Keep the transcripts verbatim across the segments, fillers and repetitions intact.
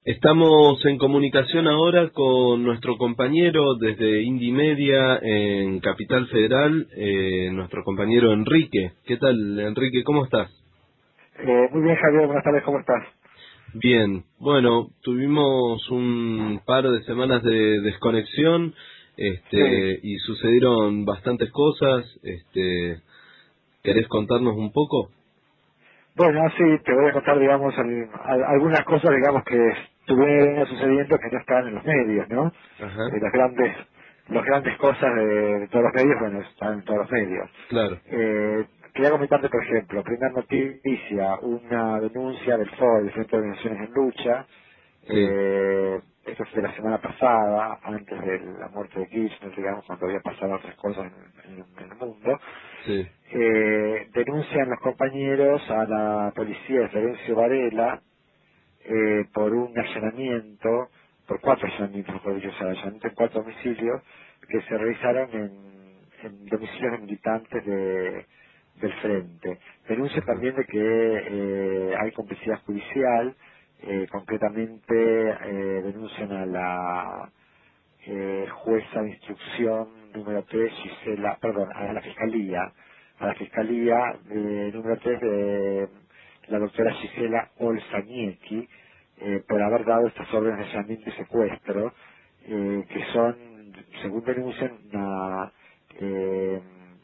Estamos en comunicación ahora con nuestro compañero desde Indymedia en Capital Federal, eh, nuestro compañero Enrique. ¿Qué tal, Enrique? ¿Cómo estás? Eh, muy bien, Javier, buenas tardes, ¿cómo estás? Bien. Bueno, tuvimos un par de semanas de desconexión, Sí, este, y sucedieron bastantes cosas. Este, ¿querés contarnos un poco? bueno, sí, te voy a contar, digamos, al- al- algunas cosas, digamos, que estuvieron sucediendo que no están en los medios, ¿no? Ajá, Eh, las grandes, las grandes cosas de, de todos los medios, bueno, están en todos los medios. claro. Eh, quería comentarte, por ejemplo, primera noticia, una denuncia del F O, del Frente de Organizaciones en Lucha, Sí, eh, esto fue la semana pasada, antes de la muerte de Kirchner, digamos, cuando había pasado otras cosas en, en- en el mundo. sí. Eh, denuncian los compañeros a la policía de Florencio Varela eh, por un allanamiento, por cuatro allanamientos, mejor dicho, o sea, allanamiento en cuatro domicilios que se realizaron en, en domicilios de militantes de, del Frente. Denuncia Ajá, también de que eh, hay complicidad judicial, eh, concretamente eh, denuncian a la eh, jueza de instrucción número tres, Gisela, perdón, a la fiscalía, a la fiscalía eh, número tres de la doctora Gisela Olzañecki, eh, por haber dado estas órdenes de allanamiento y secuestro, eh, que son, según denuncian, una, eh,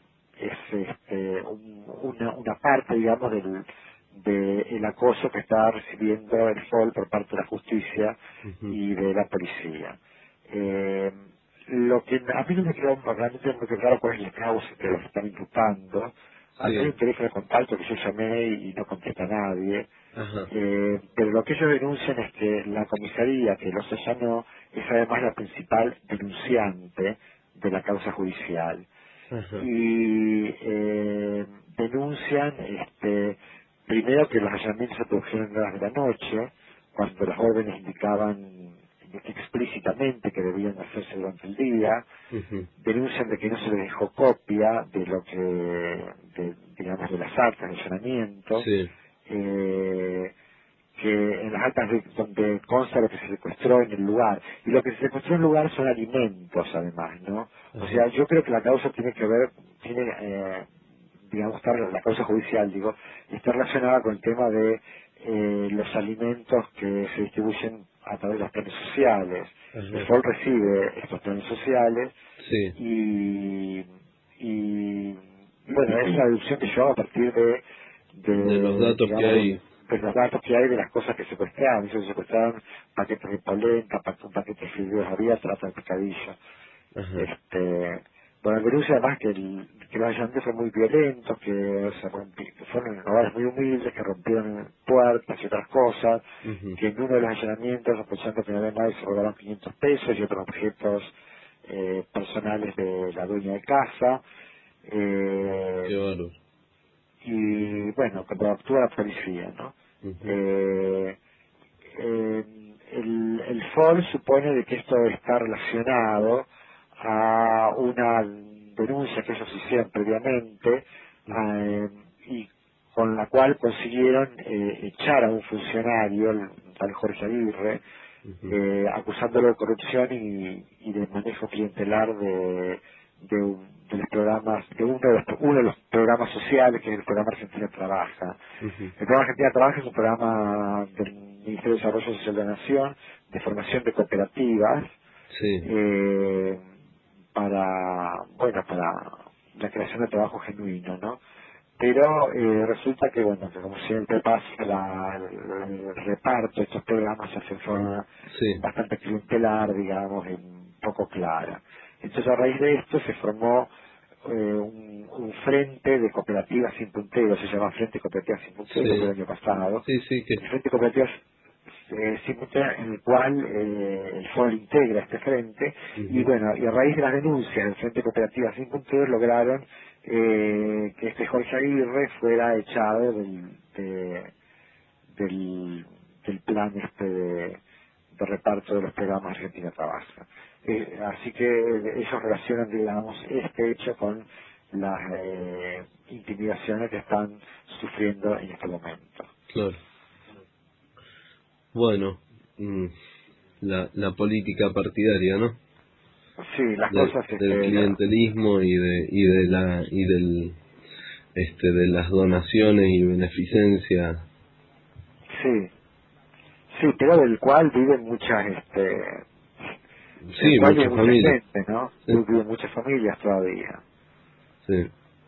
es este, un- una, una parte, digamos, del del acoso que está recibiendo el F O L por parte de la justicia ujú, y de la policía. Eh, lo que a mí no me quedó realmente no me quedó claro cuál es la causa que los están imputando. A mí hay sí, un teléfono de contacto que yo llamé y no contesta nadie. ajá, Eh, pero lo que ellos denuncian es que la comisaría que los allanó es además la principal denunciante de la causa judicial. ajá, Y eh, denuncian este, primero que los allanamientos se produjeron en horas de la noche, cuando las órdenes indicaban explícitamente que debían hacerse durante el día. ujú, Denuncian de que no se les dejó copia de lo que, de, digamos, de las actas de allanamiento, sí, eh, que en las actas de- donde consta lo que se secuestró en el lugar. Y lo que se secuestró en el lugar son alimentos, además, ¿no? O ajá, sea, yo creo que la causa tiene que ver, tiene, eh, digamos, estar, la causa judicial, digo, está relacionada con el tema de eh, los alimentos que se distribuyen a través de los planes sociales. El ajá, F O L recibe estos planes sociales sí, y, y bueno, es una deducción que yo hago a partir de, de los de datos que digamos, del- hay. de los datos que hay de las cosas que secuestraron. Ellos secuestraron paquetes de polenta, pa- un paquete de fideos, había trata de picadillo. Ajá, Este, bueno, denuncia además que, el, que los allanamientos fueron muy violentos, que, se rompi- que fueron en lugares muy humildes, que rompieron puertas y otras cosas, ujú, que en uno de los allanamientos, aprovechando que no había nadie, se robaron quinientos pesos y otros objetos eh, personales de la dueña de casa. Eh, qué bárbaro. y bueno, cuando actúa la policía, ¿no? Ujú, Eh, eh, el, el F O L supone de que esto está relacionado a una denuncia que ellos hicieron previamente ujú, eh, y con la cual consiguieron eh, echar a un funcionario, el tal Jorge Aguirre, ujú, eh, acusándolo de corrupción y, y de manejo clientelar de, de, un- de los programas, de uno de los, uno de los programas sociales que es el programa Argentina Trabaja. ujú, El programa Argentina Trabaja es un programa del Ministerio de Desarrollo Social de la Nación de formación de cooperativas sí, eh, para, bueno, para la creación de trabajo genuino, ¿no? Pero eh, resulta que, bueno, que como siempre pasa, la- el, el reparto de estos programas se hace de forma sí, bastante clientelar, digamos, y un poco clara. Entonces, a raíz de esto se formó eh, un, un frente de cooperativas sin punteros, se llama Frente de Cooperativas sin punteros, fue sí, el año pasado. sí, sí, que, El Frente de Cooperativas eh, sin punteros, en el cual eh, el F O L integra este frente, y ujú, bueno, y a raíz de las denuncias del Frente de Cooperativas sin punteros lograron eh, que este Jorge Aguirre fuera echado del, de- del, del plan este de, de reparto de los programas Argentina Trabaja. Eh, así que ellos relacionan, digamos, este hecho con las eh, intimidaciones que están sufriendo en este momento. claro. Bueno, mm, la, la política partidaria, ¿no? Sí, las De, cosas... del Este, clientelismo y de y de la y del este de las donaciones y beneficencia. sí, sí, pero del cual viven muchas, este, del Sí, cual vive muchas mucha familias. gente, ¿no? Sí, Viven muchas familias todavía. sí,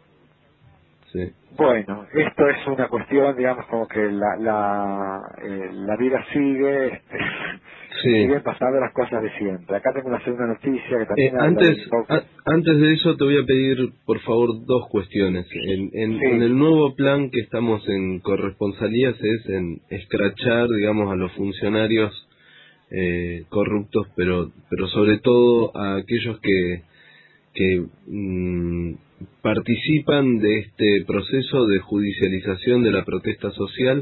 sí. Bueno, esto es una cuestión, digamos, como que la la, eh, la vida sigue este, y Sí. siguen pasando las cosas de siempre. Acá tengo una segunda noticia que Eh, también habla de antes, un poco... a- antes de eso te voy a pedir, por favor, dos cuestiones. En, en, en Sí, el nuevo plan que estamos en corresponsalías es en escrachar, digamos, a los funcionarios eh, corruptos, pero pero sobre todo a aquellos que que mm, participan de este proceso de judicialización de la protesta social.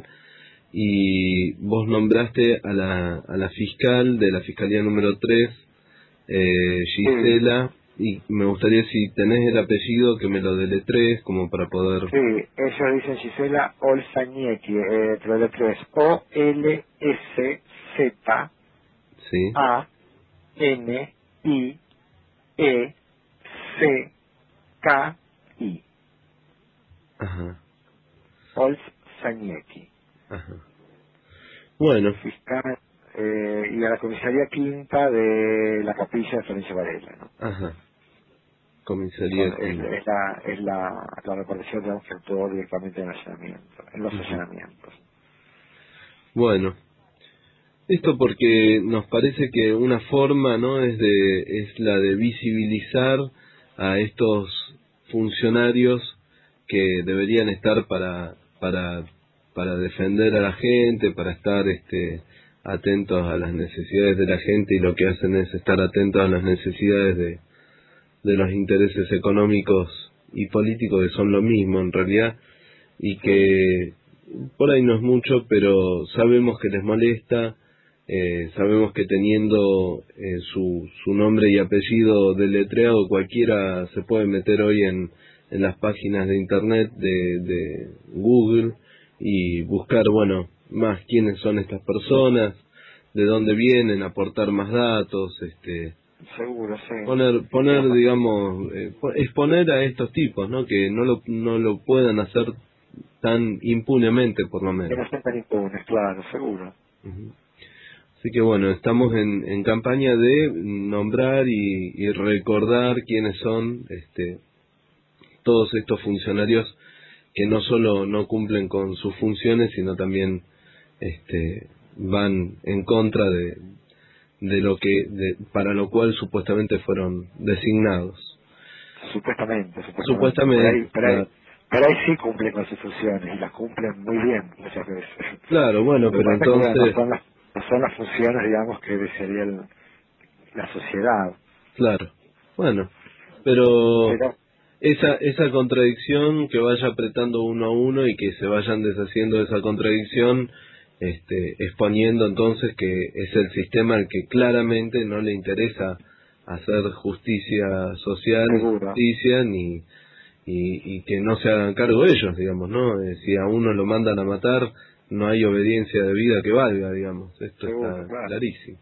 Y vos nombraste a la a la fiscal de la Fiscalía número tres, eh, sí, Gisela, y me gustaría, si tenés el apellido, que me lo deletres como para poder... sí, ellos dicen Gisela Olzañecki, eh, pero el otro es O L S Z Sí, A N I E C K I, ajá, Olzañecki, ajá. Bueno, fiscal, eh, y a la comisaría quinta de la capilla de Florencio Varela, ¿no? ajá, comisaría Son, es, quinta. es la es la, la repartición, digamos, que actuó directamente en, allanamiento, en los Ujú. allanamientos. Bueno, esto porque nos parece que una forma, ¿no?, es de es la de visibilizar a estos funcionarios que deberían estar para para para defender a la gente, para estar este atentos a las necesidades de la gente, y lo que hacen es estar atentos a las necesidades de de los intereses económicos y políticos, que son lo mismo en realidad, y Sí, que por ahí no es mucho, pero sabemos que les molesta. Eh, sabemos que teniendo eh, su, su nombre y apellido deletreado, cualquiera se puede meter hoy en, en las páginas de internet de, de Google y buscar, bueno, más quiénes son estas personas, de dónde vienen, aportar más datos, este, seguro, sí. poner, Sí, que poner, no, digamos, eh, po- exponer a estos tipos, ¿no? Que no lo, no lo puedan hacer tan impunemente, por lo que menos. no sean tan impunes, claro, seguro. Ujú. Así que bueno, estamos en, en campaña de nombrar y, y recordar quiénes son este, todos estos funcionarios que no solo no cumplen con sus funciones, sino también este, van en contra de, de lo que de, para lo cual supuestamente fueron designados. Supuestamente, supuestamente. Por ahí, Supuestamente, por ahí, claro. por ahí sí cumplen con sus funciones y las cumplen muy bien muchas veces. Claro, bueno, Lo que pero pasa es que bueno, no entonces, son las, no son las funciones, digamos, que desearía el- la sociedad. claro, bueno, pero Pero, esa esa contradicción, que vaya apretando uno a uno y que se vayan deshaciendo de esa contradicción, este, exponiendo entonces que es el sistema al que claramente no le interesa hacer justicia social ni seguro, justicia, ni y, y que no se hagan cargo ellos, digamos, ¿no? Eh, si a uno lo mandan a matar, no hay obediencia de vida que valga, digamos, esto seguro, está claro. clarísimo.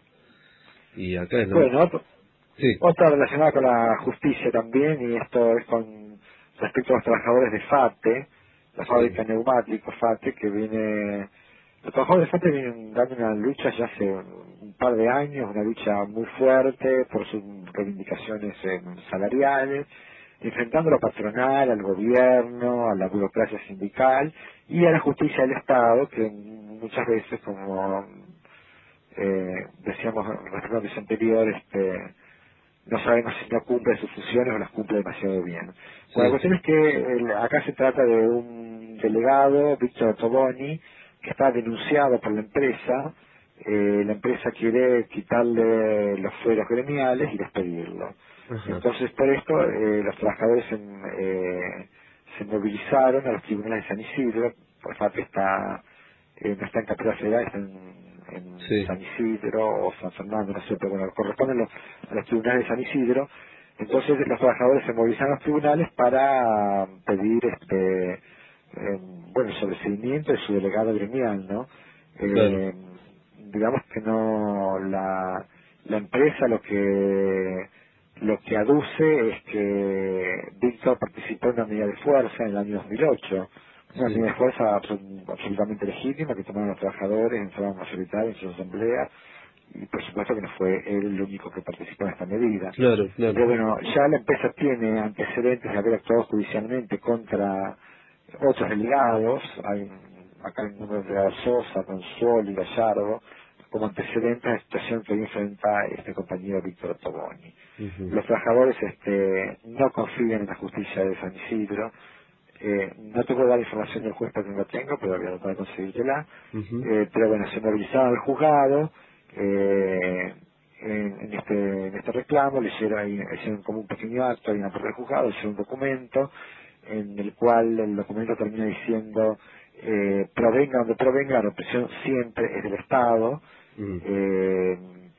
Y acá es lo mismo. Bueno, otro- Sí, otra relacionada con la justicia también, y esto es con respecto a los trabajadores de FATE, la sí, fábrica de neumáticos FATE, que viene... Los trabajadores de FATE vienen dando una lucha ya hace un par de años, una lucha muy fuerte por sus reivindicaciones eh, salariales, enfrentando a la patronal, al gobierno, a la burocracia sindical y a la justicia del Estado, que muchas veces, como eh, decíamos respecto al anterior, este, no sabemos si no cumple sus funciones o las cumple demasiado bien. Bueno, la sí, cuestión es que el- acá se trata de un delegado, Víctor Toboni, que está denunciado por la empresa. Eh, la empresa quiere quitarle los fueros gremiales y despedirlo. ajá, Entonces, por esto, eh, los trabajadores se, eh, se movilizaron a los tribunales de San Isidro. Por FAPE está, eh, no está en Capital Federal, está en, en sí, San Isidro o San Fernando, no sé, pero bueno, corresponden los, a los tribunales de San Isidro. Entonces los trabajadores se movilizan a los tribunales para pedir este eh, bueno, el sobreseimiento de su delegado gremial, ¿no? claro, Eh, digamos que no, la, la empresa lo que lo que aduce es que Víctor participó en una medida de fuerza en el año dos mil ocho, una Sí. medida de fuerza absol- absolutamente legítima que tomaron los trabajadores en forma mayoritaria en sus asambleas, y por supuesto que no fue él el único que participó en esta medida. Claro, claro. Pero bueno, ya la empresa tiene antecedentes de haber actuado judicialmente contra otros delegados, hay acá el número de delegados Sosa, Consuelo y Gallardo, como antecedentes a la situación que hoy enfrenta este compañero Víctor Ottoboni. Ujú. Los trabajadores este, no confían en la justicia de San Isidro. Eh, no te puedo dar información del juez porque no la tengo, pero voy a tratar de conseguírtela. Ujú. Eh, pero bueno, se movilizaron al juzgado eh, en, en este en este reclamo, le hicieron, ahí- hicieron como un pequeño acto, hay una parte del juzgado, hicieron un documento en el cual el documento termina diciendo eh, provenga donde provenga, la represión siempre es del Estado. Ujú. Eh,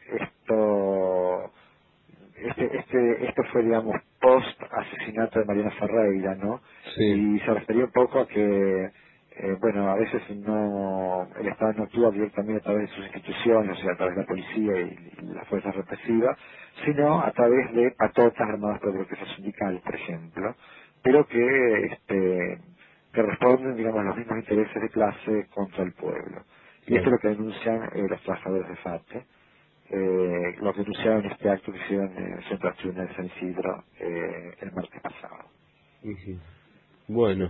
esto este, este, esto fue, digamos, post asesinato de Mariana Ferreira, ¿no? Sí. Y se refería un poco a que, eh, bueno, a veces no, el Estado no actúa directamente a través de sus instituciones, o sea, a través de la policía y, y las fuerzas represivas, sino a través de patotas armadas por bloqueos sindicales, por ejemplo, pero que, este, que responden, digamos, a los mismos intereses de clase contra el pueblo. Y esto es Claro. lo que denuncian eh, los trabajadores de FATE, eh, lo que anunciaron en este acto que hicieron en el Centro Acción de San Isidro eh, el martes pasado. Ujú. Bueno,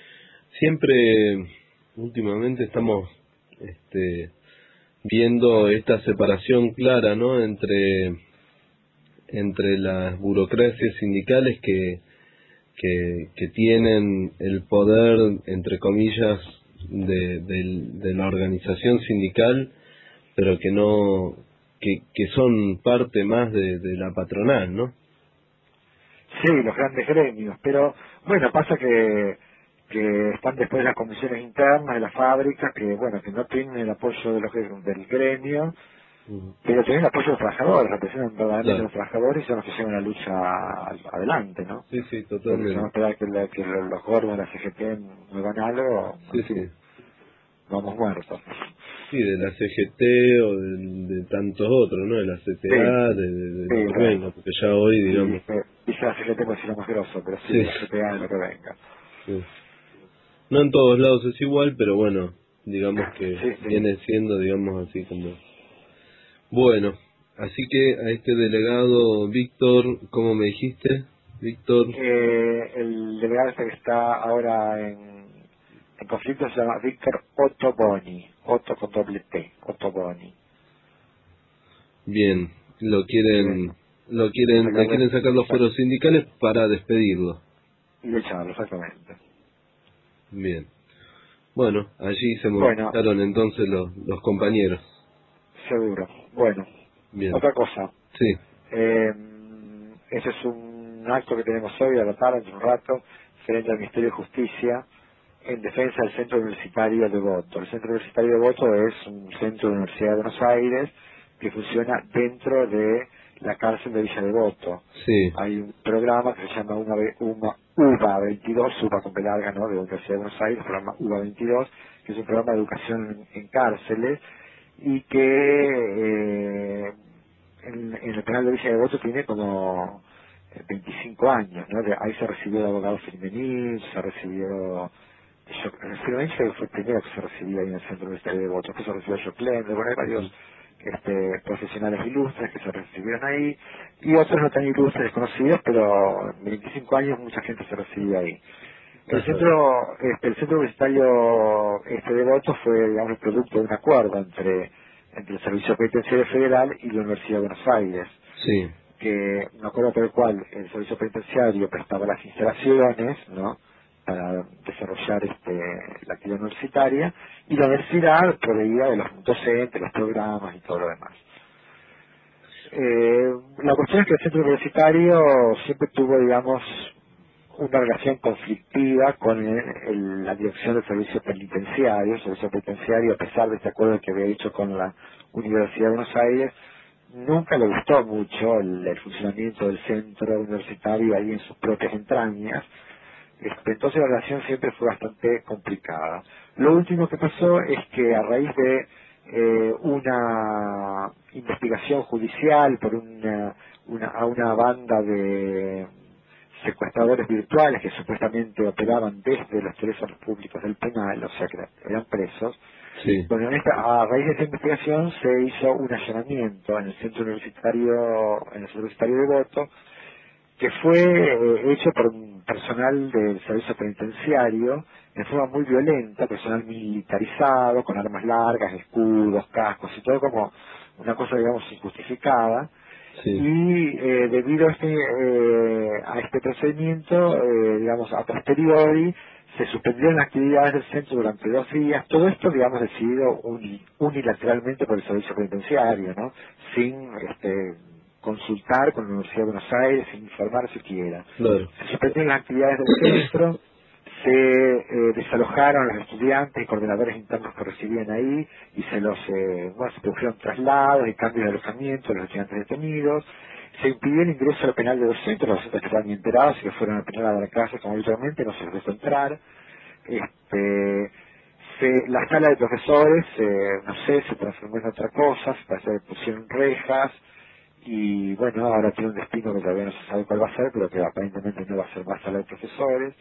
siempre últimamente estamos este, viendo esta separación clara, ¿no? Entre entre las burocracias sindicales que que, que tienen el poder, entre comillas, de, del- de la organización sindical, pero que no que, que son parte más de, de la patronal, ¿no? Sí, los grandes gremios, pero bueno, pasa que que están después las comisiones internas de la fábrica, que bueno, que no tienen el apoyo de los, gre- del gremio, Ujú. pero tienen el apoyo de los trabajadores, representan verdaderamente a Claro, los trabajadores y son los que llevan la lucha a- adelante, ¿no? sí, sí, Porque si no totalmente. esperar que, la- que los gordos de la C G T muevan algo, Sí, en fin, sí. vamos muertos. Sí, de la C G T o de, de tantos otros, ¿no? De la Sí, C T A, de, de, de sí, lo que la- venga, porque ya hoy, sí, digamos, este, dice la C G T por decirlo más grosso, pero sí, sí, la C T A es lo que venga. sí. No en todos lados es igual, pero bueno, digamos que Sí, sí. viene siendo, digamos, así como... Bueno, así que a este delegado, Víctor, ¿cómo me dijiste? Víctor, Eh, el delegado este que está ahora en, en conflicto se llama Víctor Ottoboni, Otto con doble T, Ottoboni. bien, lo Eh, quieren, lo y quieren, le sacarle, quieren sacar los fueros sindicales para despedirlo. y echarlo, exactamente. Bien. Bueno, allí se Bueno, movilizaron entonces los, los compañeros. seguro. Bueno, Bien. otra cosa. Sí, Eh, ese es un acto que tenemos hoy a la tarde, en un rato, frente al Ministerio de Justicia, en defensa del Centro Universitario de Voto. El Centro Universitario de Voto es un centro de la Universidad de Buenos Aires que funciona dentro de la cárcel de Villa Devoto. sí, Hay un programa que se llama UMA, UMA, UBA veintidós, UBA con P larga, ¿no?, de la Universidad de Buenos Aires, el programa UBA veintidós, que es un programa de educación en, en cárceles y que eh, en, en el penal de Villa Devoto tiene como eh, veinticinco años, ¿no? De- ahí se recibió de abogado Firmenil, se recibió yo, Firmenil fue el primero que se recibió ahí en el Centro Universitario de Voto, después se recibió Joclén, bueno, hay ujú, varios este, profesionales ilustres que se recibieron ahí, y otros no tan ilustres, desconocidos, pero en veinticinco años mucha gente se recibió ahí. El ajá, centro, este, el centro universitario este de Voto fue, digamos, el producto de un acuerdo entre, entre el Servicio Penitenciario Federal y la Universidad de Buenos Aires, sí, que un acuerdo por el cual el Servicio Penitenciario prestaba las instalaciones, ¿no?, para desarrollar este, la actividad universitaria, y la universidad proveía de los docentes, los programas y todo lo demás. Eh, la cuestión es que el centro universitario siempre tuvo, digamos, una relación conflictiva con el- el- la dirección del servicio penitenciario. El servicio penitenciario, a pesar de este acuerdo que había hecho con la Universidad de Buenos Aires, nunca le gustó mucho el, el funcionamiento del centro universitario ahí en sus propias entrañas. Este, entonces la relación siempre fue bastante complicada. Lo último que pasó es que a raíz de eh, una investigación judicial por una, una, a una banda de secuestradores virtuales que supuestamente operaban desde los teléfonos públicos del penal, o sea que eran presos. Sí. Bueno, en esta, a raíz de esta investigación se hizo un allanamiento en el centro universitario, en el centro universitario de Voto, que fue eh, hecho por un personal del servicio penitenciario en forma muy violenta, personal militarizado, con armas largas, escudos, cascos y todo como una cosa, digamos, injustificada. Sí. Y eh, debido a este, eh, a este procedimiento, eh, digamos, a posteriori, se suspendieron las actividades del centro durante dos días. Todo esto, digamos, decidido uni, unilateralmente por el servicio penitenciario, ¿no? Sin este, consultar con la Universidad de Buenos Aires, sin informar siquiera. Claro. Se suspendieron las actividades del centro, se eh, desalojaron a los estudiantes y coordinadores internos que residían ahí y se los, eh, bueno, se produjeron traslados y cambios de alojamiento de los estudiantes detenidos. Se impidió el ingreso al penal de docentes, los docentes que estaban enterados y que fueron al penal a dar clases como habitualmente, no se les dejó entrar. Este, se, la sala de profesores, eh, no sé, se transformó en otra cosa, se parece que pusieron rejas y bueno, ahora tiene un destino que todavía no se sabe cuál va a ser, pero que aparentemente no va a ser más sala de profesores.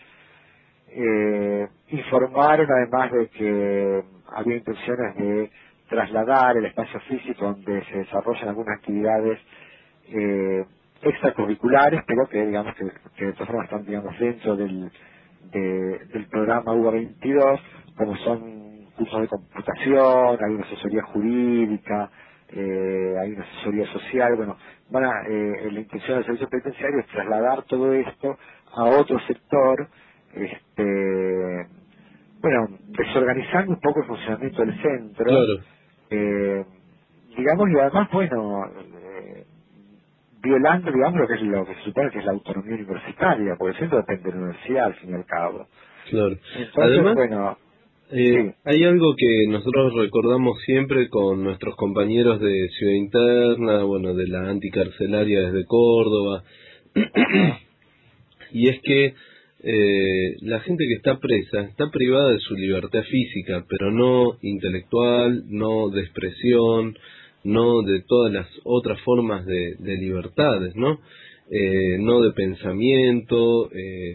Eh, informaron además de que había intenciones de trasladar el espacio físico donde se desarrollan algunas actividades eh, extracurriculares, pero que digamos que, que de todas formas están digamos dentro del, de, del programa U B A veintidós, como son cursos de computación, hay una asesoría jurídica, eh, hay una asesoría social. Bueno, van a, eh, la intención del servicio penitenciario es trasladar todo esto a otro sector, este bueno, desorganizando un poco el funcionamiento del centro, Claro. eh, digamos, y además, bueno, eh, violando, digamos, lo que es lo que se supone que es la autonomía universitaria, porque el centro depende de la universidad, al fin y al cabo. Claro. Entonces, Además, bueno, eh, sí, hay algo que nosotros recordamos siempre con nuestros compañeros de Ciudad Interna, bueno, de la anticarcelaria desde Córdoba, ajá, y es que eh, la gente que está presa está privada de su libertad física, pero no intelectual, no de expresión, no de todas las otras formas de, de libertades, ¿no? Eh, no de pensamiento, eh,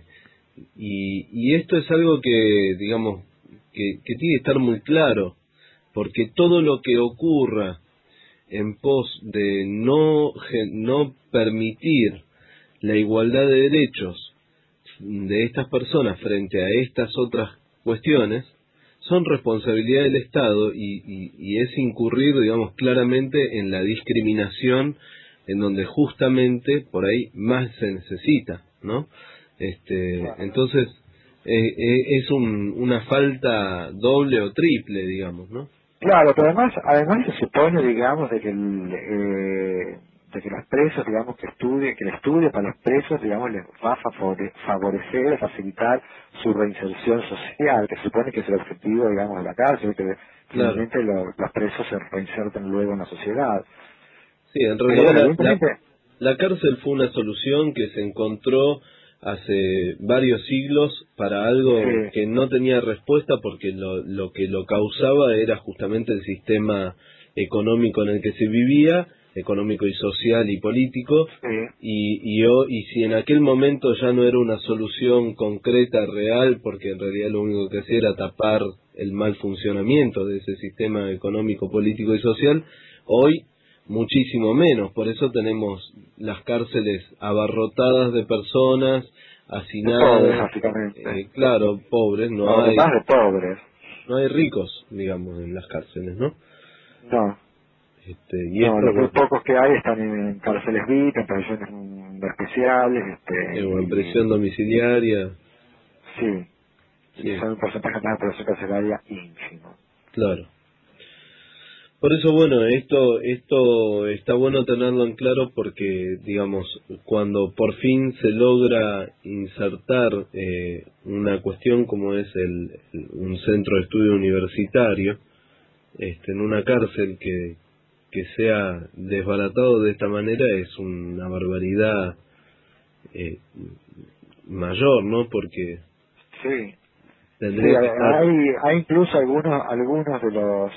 y, y esto es algo que, digamos, que, que tiene que estar muy claro, porque todo lo que ocurra en pos de no, no permitir la igualdad de derechos de estas personas frente a estas otras cuestiones son responsabilidad del Estado y, y, y es incurrir, digamos, claramente en la discriminación en donde justamente por ahí más se necesita, ¿no? Este, claro. entonces eh, eh, es un, una falta doble o triple, digamos, ¿no? Claro, pero además, además se supone, digamos, de que el, eh, de que los presos, digamos, que estudien, que el estudio para los presos, digamos, les va a favore- favorecer, facilitar su reinserción social, que se supone que es el objetivo, digamos, de la cárcel, que Claro. finalmente lo- los presos se reinserten luego en la sociedad. Sí, en Pero realidad bueno, la, la, evidentemente, la cárcel fue una solución que se encontró hace varios siglos para algo sí, que no tenía respuesta porque lo, lo que lo causaba era justamente el sistema económico en el que se vivía, económico y social y político, sí, y, y, ho- y si en aquel momento ya no era una solución concreta, real, porque en realidad lo único que hacía era tapar el mal funcionamiento de ese sistema económico, político y social, hoy muchísimo menos. Por eso tenemos las cárceles abarrotadas de personas, de pobres, hacinadas, básicamente. eh, claro, pobres, no O de hay más de pobres. no hay ricos, digamos, en las cárceles, ¿no? No, Este, y no, esto, los muy bueno, pocos que hay están en cárceles V I P, en prisiones mm, especiales, este, eh, o en y prisión domiciliaria, sí, y sí, son un porcentaje más de población carcelaria ínfimo. claro. Por eso, bueno, esto esto está bueno tenerlo en claro porque, digamos, cuando por fin se logra insertar eh, una cuestión como es el, el- un centro de estudio universitario este, en una cárcel que, que sea desbaratado de esta manera es una barbaridad eh, mayor, ¿no? Porque Sí, sí, tendría que estar, hay, hay incluso algunos, algunos de los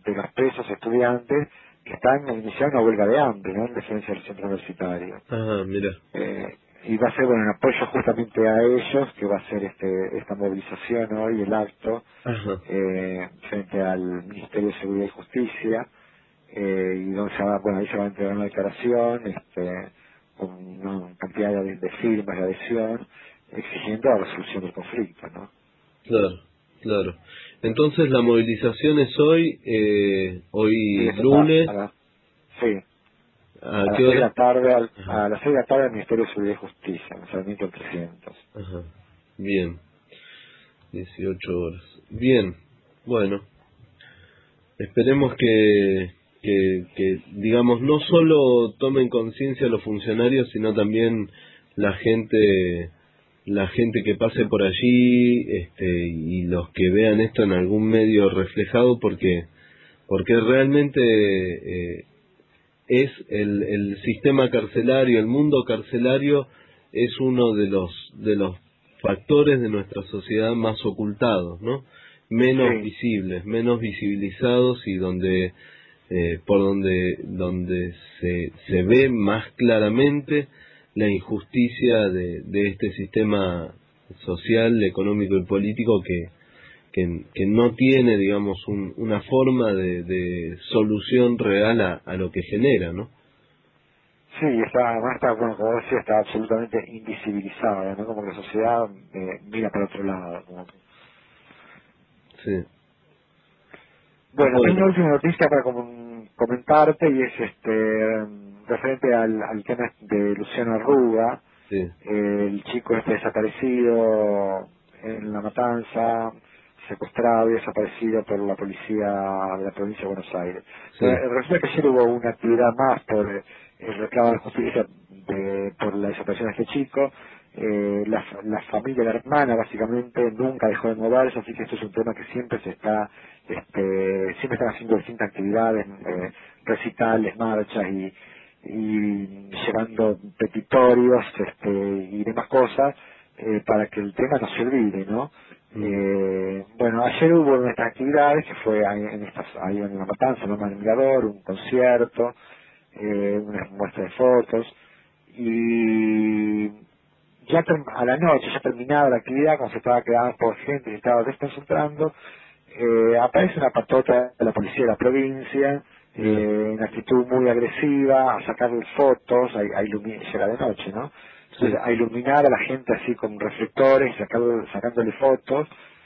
de los presos estudiantes que están iniciando una huelga de hambre, ¿no?, en defensa del centro universitario. Ajá, mira. Eh, y va a ser, bueno, en apoyo justamente a ellos, que va a ser este esta movilización hoy, el acto, eh, frente al Ministerio de Seguridad y Justicia, eh, y donde se va, bueno, ahí se va a entregar una declaración, este, con una cantidad de, de firmas de adhesión, exigiendo la resolución del conflicto, ¿no? Claro, claro. Entonces la movilización es hoy, eh, hoy sí, lunes. A la, sí. ¿A, a qué las seis de hora? la tarde, al, a las seis de la tarde al Ministerio de Seguridad y Justicia, en el Sarmiento trescientos. Ajá. Bien. dieciocho horas. Bien. Bueno. Esperemos que, que, que, digamos, no solo tomen conciencia los funcionarios, sino también la gente, la gente que pase por allí, este, y los que vean esto en algún medio reflejado, porque, porque realmente eh, es el, el sistema carcelario, el mundo carcelario es uno de los, de los factores de nuestra sociedad más ocultados, ¿no? Menos sí. visibles, menos visibilizados, y donde eh, por donde donde se se ve más claramente la injusticia de, de este sistema social, económico y político que que, que no tiene, digamos, un, una forma de, de solución real a, a lo que genera, ¿no? Sí, está, además está, bueno, como decía, está absolutamente invisibilizada, ¿no? Como que la sociedad eh, mira para otro lado. Como que... Sí. Bueno, Bueno. tengo una última noticia para com comentarte, y es este referente al, al tema de Luciano Arruga, Sí. eh, el chico este desaparecido en La Matanza, secuestrado y desaparecido por la policía de la provincia de Buenos Aires. Sí. Eh, resulta que ayer hubo una actividad más por eh, el reclamo de justicia de, por la desaparición de este chico. Eh, la, la familia, la hermana básicamente nunca dejó de moverse, así que esto es un tema que siempre se está, este, siempre están haciendo distintas actividades, eh, recitales, marchas y, y llevando petitorios, este, y demás cosas, eh, para que el tema no se olvide, ¿no? Mm. Eh, bueno, ayer hubo nuestras actividades, que fue ahí en, estas, ahí en La Matanza, en el Mirador, un concierto, eh, una muestra de fotos, y ya a la noche, ya terminada la actividad, cuando se estaba quedando por gente y estaba desconcentrando, eh, aparece una patota de la policía de la provincia, eh, en actitud muy agresiva, a sacarle fotos, a, a iluminar, ya era de noche, ¿no? Sí. A iluminar a la gente así con reflectores, sacando, sacándole fotos,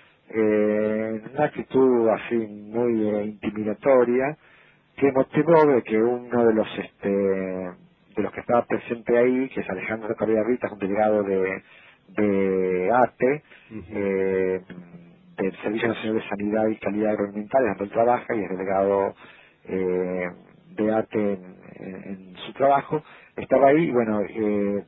eh, en una actitud así muy eh, intimidatoria, que motivó de que uno de los este de los que estaba presente ahí, que es Alejandro Correa Rita, un delegado de, de ATE, Uh-huh. eh, del Servicio Nacional de Sanidad y Calidad Agroalimentar, donde él trabaja, y es delegado eh, de ATE en, en, en su trabajo, estaba ahí y bueno, eh,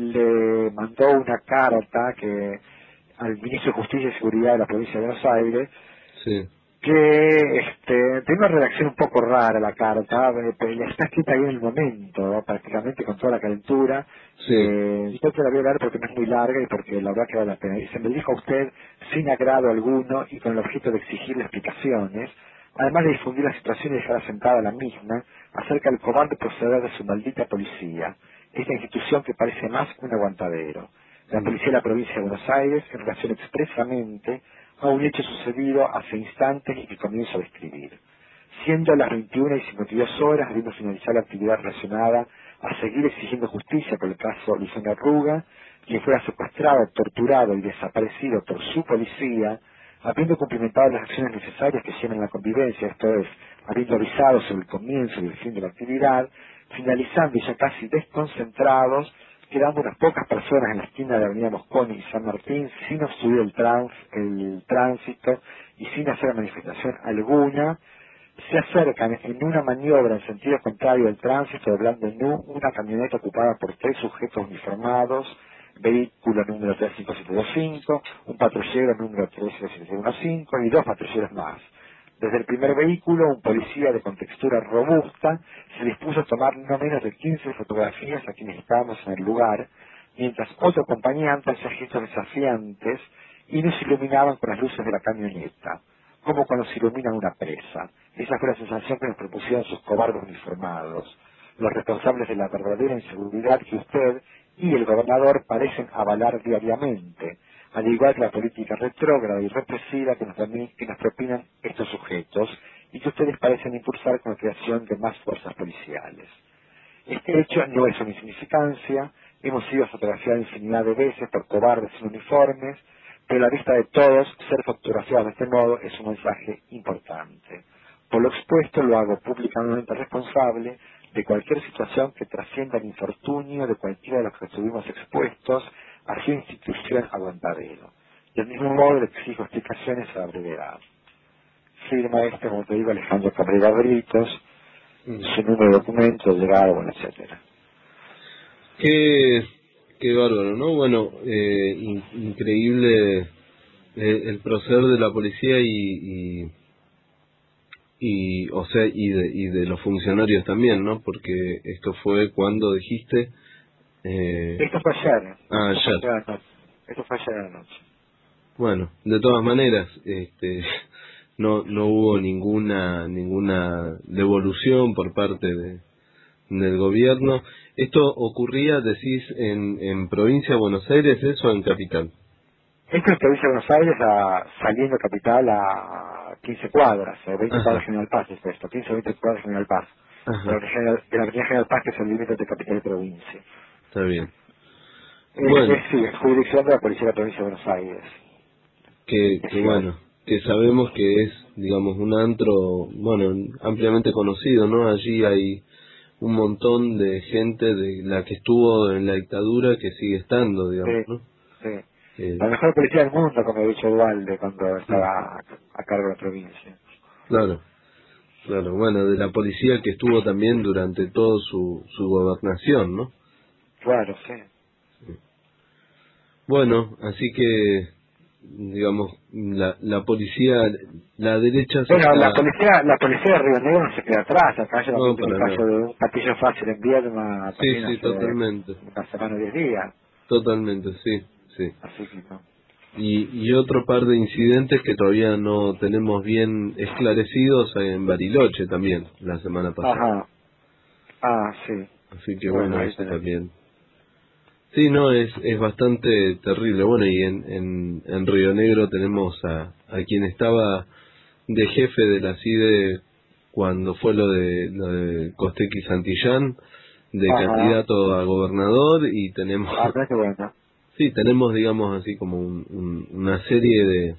le mandó una carta que al Ministro de Justicia y Seguridad de la provincia de Buenos Aires, Sí. que este, tiene una redacción un poco rara la carta, eh, pero está escrita ahí en el momento, ¿no? Prácticamente con toda la calentura. Sí. Eh, yo te la voy a leer porque no es muy larga y porque la verdad que vale la pena. Dice: me dijo a usted sin agrado alguno y con el objeto de exigirle explicaciones, además de difundir la situación y dejar asentada la misma, acerca del cobarde proceder de su maldita policía, esta institución que parece más un aguantadero. La policía de la provincia de Buenos Aires, en relación expresamente a un hecho sucedido hace instantes y que comienzo a describir. Siendo las veintiuna y cincuenta y dos horas, habiendo finalizado la actividad relacionada a seguir exigiendo justicia por el caso Luciano Arruga, quien fuera secuestrado, torturado y desaparecido por su policía, habiendo cumplimentado las acciones necesarias que llevan la convivencia, esto es, habiendo avisado sobre el comienzo y el fin de la actividad, finalizando y ya casi desconcentrados, quedando unas pocas personas en la esquina de la avenida Mosconi y San Martín, sin obstruir el, trans, el tránsito y sin hacer manifestación alguna, se acercan en una maniobra en sentido contrario del tránsito, doblando en U una camioneta ocupada por tres sujetos uniformados, vehículo número tres cinco siete dos cinco, un patrullero número tres siete uno cinco y dos patrulleros más. Desde el primer vehículo, un policía de contextura robusta se dispuso a tomar no menos de quince fotografías a quienes estábamos en el lugar, mientras otro acompañante hacía gestos desafiantes y nos iluminaban con las luces de la camioneta. como cuando se ilumina una presa. Esa fue la sensación que nos propusieron sus cobardes uniformados, los responsables de la verdadera inseguridad que usted y el gobernador parecen avalar diariamente, al igual que la política retrógrada y represiva que nos, que nos propinan estos sujetos y que ustedes parecen impulsar con la creación de más fuerzas policiales. Este hecho no es una insignificancia, hemos sido fotografiados infinidad de veces por cobardes sin uniformes, pero a la vista de todos, ser fotografiados de este modo es un mensaje importante. Por lo expuesto, lo hago públicamente responsable de cualquier situación que trascienda el infortunio de cualquiera de los que estuvimos expuestos a su institución aguantadero. Del mismo modo, le exijo explicaciones a la brevedad. Firma este, como te digo, Alejandro Cabrera Britos, mm. su número de documento, llegado, bueno, etcétera. Qué, qué bárbaro, ¿no? Bueno, eh, in, increíble eh, el proceder de la policía y, y y o sea y de, y de los funcionarios también, ¿no? Porque esto fue cuando dijiste eh... esto fue ayer ah esto ayer fue ayer esto fue ayer a la noche. Bueno, de todas maneras, este no no hubo ninguna ninguna devolución por parte de del gobierno. Esto ocurría, decís, en en provincia de Buenos Aires, ¿eso o en capital? Esto es provincia de Buenos Aires, a, saliendo capital a quince cuadras, o veinte Ajá. cuadras General Paz es esto, quince o veinte cuadras General Paz. De la, General, de la avenida General Paz, que es el límite de capital y provincia. Está bien. Eh, bueno. Es, sí, es jurisdicción de la Policía de la Provincia de Buenos Aires. Que, que bueno, que sabemos que es, digamos, un antro, bueno, ampliamente conocido, ¿no? Allí hay un montón de gente de la que estuvo en la dictadura que sigue estando, digamos, sí, ¿no? Sí. Eh, la mejor policía del mundo, como ha dicho Dualde cuando estaba a, a cargo de la provincia. Claro, claro, bueno, de la policía que estuvo también durante toda su, su gobernación, ¿no? Claro, sí. sí. Bueno, así que, digamos, la, la policía, la derecha... Bueno, está... la policía la policía de Río Negro no se queda atrás, acá yo no, el caso de un patillo fácil en Viedma sí, también sí, hace totalmente. una semana o diez días. Totalmente, sí, sí. Así que no. Y, y otro par de incidentes que todavía no tenemos bien esclarecidos en Bariloche también, la semana pasada. Ajá. Ah, sí. Así que bueno, bueno, eso también. Sí, no, es es bastante terrible. Bueno, y en, en, en Río Negro tenemos a, a quien estaba de jefe de la C I D E cuando fue lo de, lo de Costequi Santillán, de Ajá. candidato a gobernador, y tenemos... Ah, qué bueno. Sí, tenemos, digamos, así como un, un, una serie de,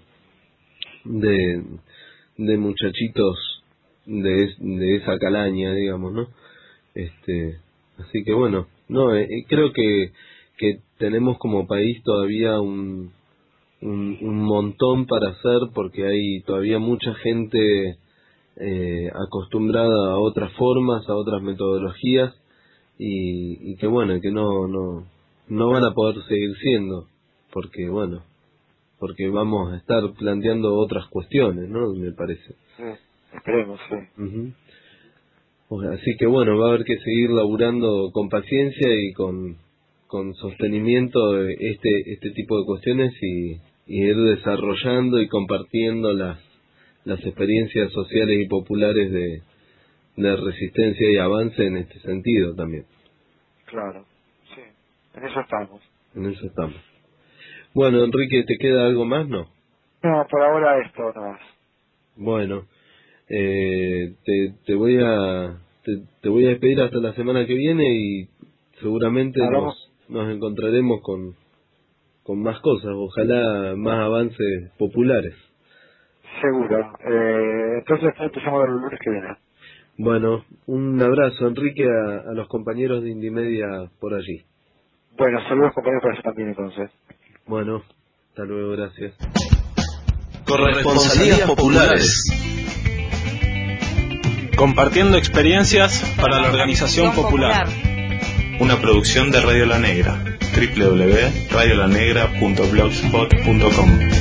de de muchachitos de es, de esa calaña, digamos, ¿no? Este, así que bueno, no, eh, creo que que tenemos como país todavía un, un un montón para hacer, porque hay todavía mucha gente eh, acostumbrada a otras formas, a otras metodologías, y, y que bueno, que no no no van a poder seguir siendo, porque bueno, porque vamos a estar planteando otras cuestiones, ¿no? Me parece. Sí, esperemos, sí. Uh-huh. O sea, así que bueno, va a haber que seguir laburando con paciencia y con, con sostenimiento este este tipo de cuestiones, y, y ir desarrollando y compartiendo las las experiencias sociales y populares de, de resistencia y avance en este sentido también. Claro, sí, en eso estamos. En eso estamos. Bueno, Enrique, ¿te queda algo más, no? No, por ahora esto no más. Bueno, eh, te, te voy a te, te voy a despedir hasta la semana que viene, y seguramente nos, nos encontraremos con, con más cosas, ojalá más avances populares. Seguro. Eh, entonces te llamo el lunes que viene. Bueno, un abrazo, Enrique, a, a los compañeros de Indimedia por allí. Bueno, saludos compañeros por eso también entonces. Bueno, hasta luego, gracias. Corresponsalías populares. Compartiendo experiencias para la organización popular. Una producción de Radio La Negra. doble u doble u doble u punto radio la negra punto blogspot punto com